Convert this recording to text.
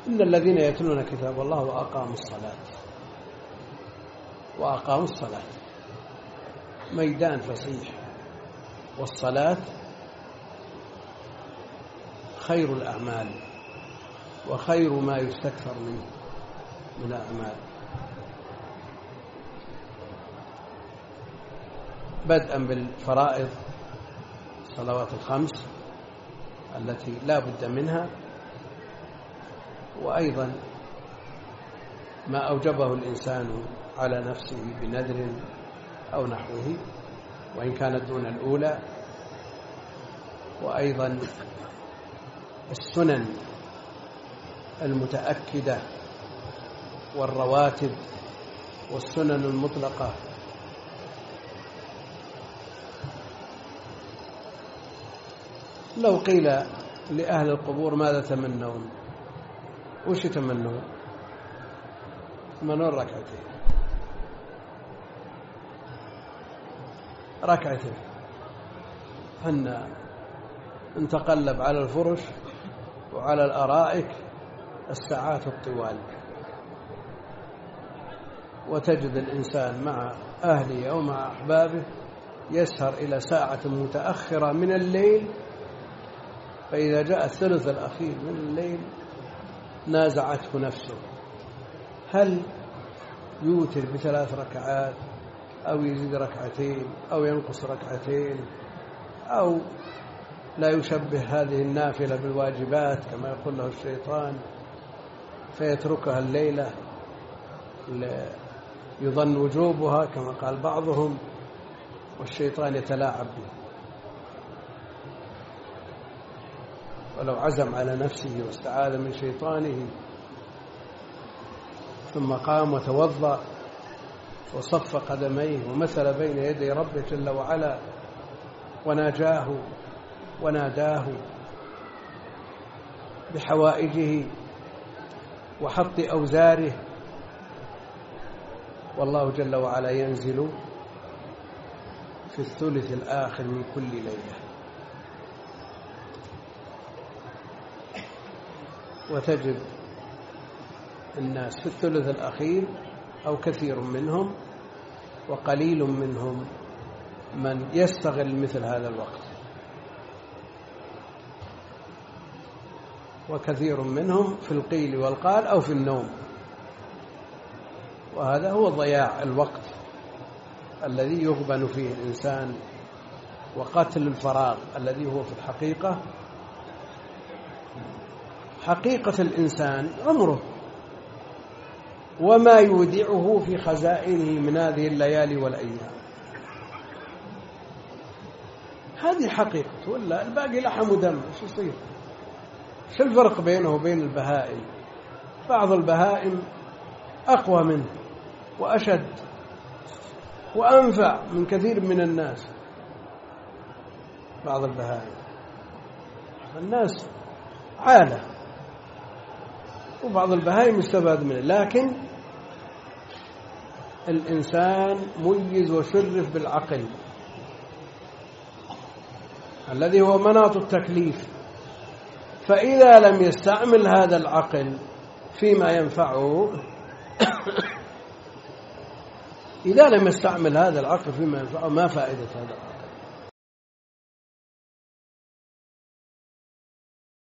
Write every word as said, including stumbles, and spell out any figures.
إن الذين يتلون كتاب الله وأقاموا الصلاة وأقاموا الصلاة ميدان فصيح، والصلاة خير الأعمال وخير ما يستكثر منه من الأعمال، بدءا بالفرائض الصلوات الخمس التي لا بد منها، وأيضا ما أوجبه الإنسان على نفسه بنذر أو نحوه وإن كانت دون الأولى، وأيضا السنن المتأكدة والرواتب والسنن المطلقة. لو قيل لأهل القبور ماذا تمنون؟ وش يتمنون؟ يتمنون ركعتين ركعتين حنا نتقلب على الفرش وعلى الأرائك الساعات الطوال، وتجد الإنسان مع أهله أو مع أحبابه يسهر إلى ساعة متأخرة من الليل، فإذا جاء الثلث الأخير من الليل نازعته نفسه هل يوتر بثلاث ركعات أو يزيد ركعتين أو ينقص ركعتين، أو لا يشبه هذه النافلة بالواجبات كما يقول له الشيطان فيتركها الليلة يظن وجوبها كما قال بعضهم، والشيطان يتلاعب به. ولو عزم على نفسه واستعاذ من شيطانه ثم قام وتوضأ وصف قدميه ومثل بين يدي ربه جل وعلا وناجاه وناداه بحوائجه وحط أوزاره، والله جل وعلا ينزل في الثلث الآخر من كل ليلة، وتجد الناس في الثلث الأخير أو كثير منهم وقليل منهم من يستغل مثل هذا الوقت، وكثير منهم في القيل والقال أو في النوم، وهذا هو ضياع الوقت الذي يغبن فيه الإنسان وقتل الفراغ الذي هو في الحقيقة حقيقة الإنسان عمره وما يودعه في خزائنه من هذه الليالي والأيام، هذه حقيقة، ولا الباقي لحم ودم. شو يصير؟ شو الفرق بينه وبين البهائم؟ بعض البهائم أقوى منه وأشد وأنفع من كثير من الناس، بعض البهائم الناس عالة وبعض البهائم يستفاد منه، لكن الإنسان ميز وشرف بالعقل الذي هو مناط التكليف، فإذا لم يستعمل هذا العقل فيما ينفعه إذا لم يستعمل هذا العقل فيما ينفعه ما فائدة هذا العقل؟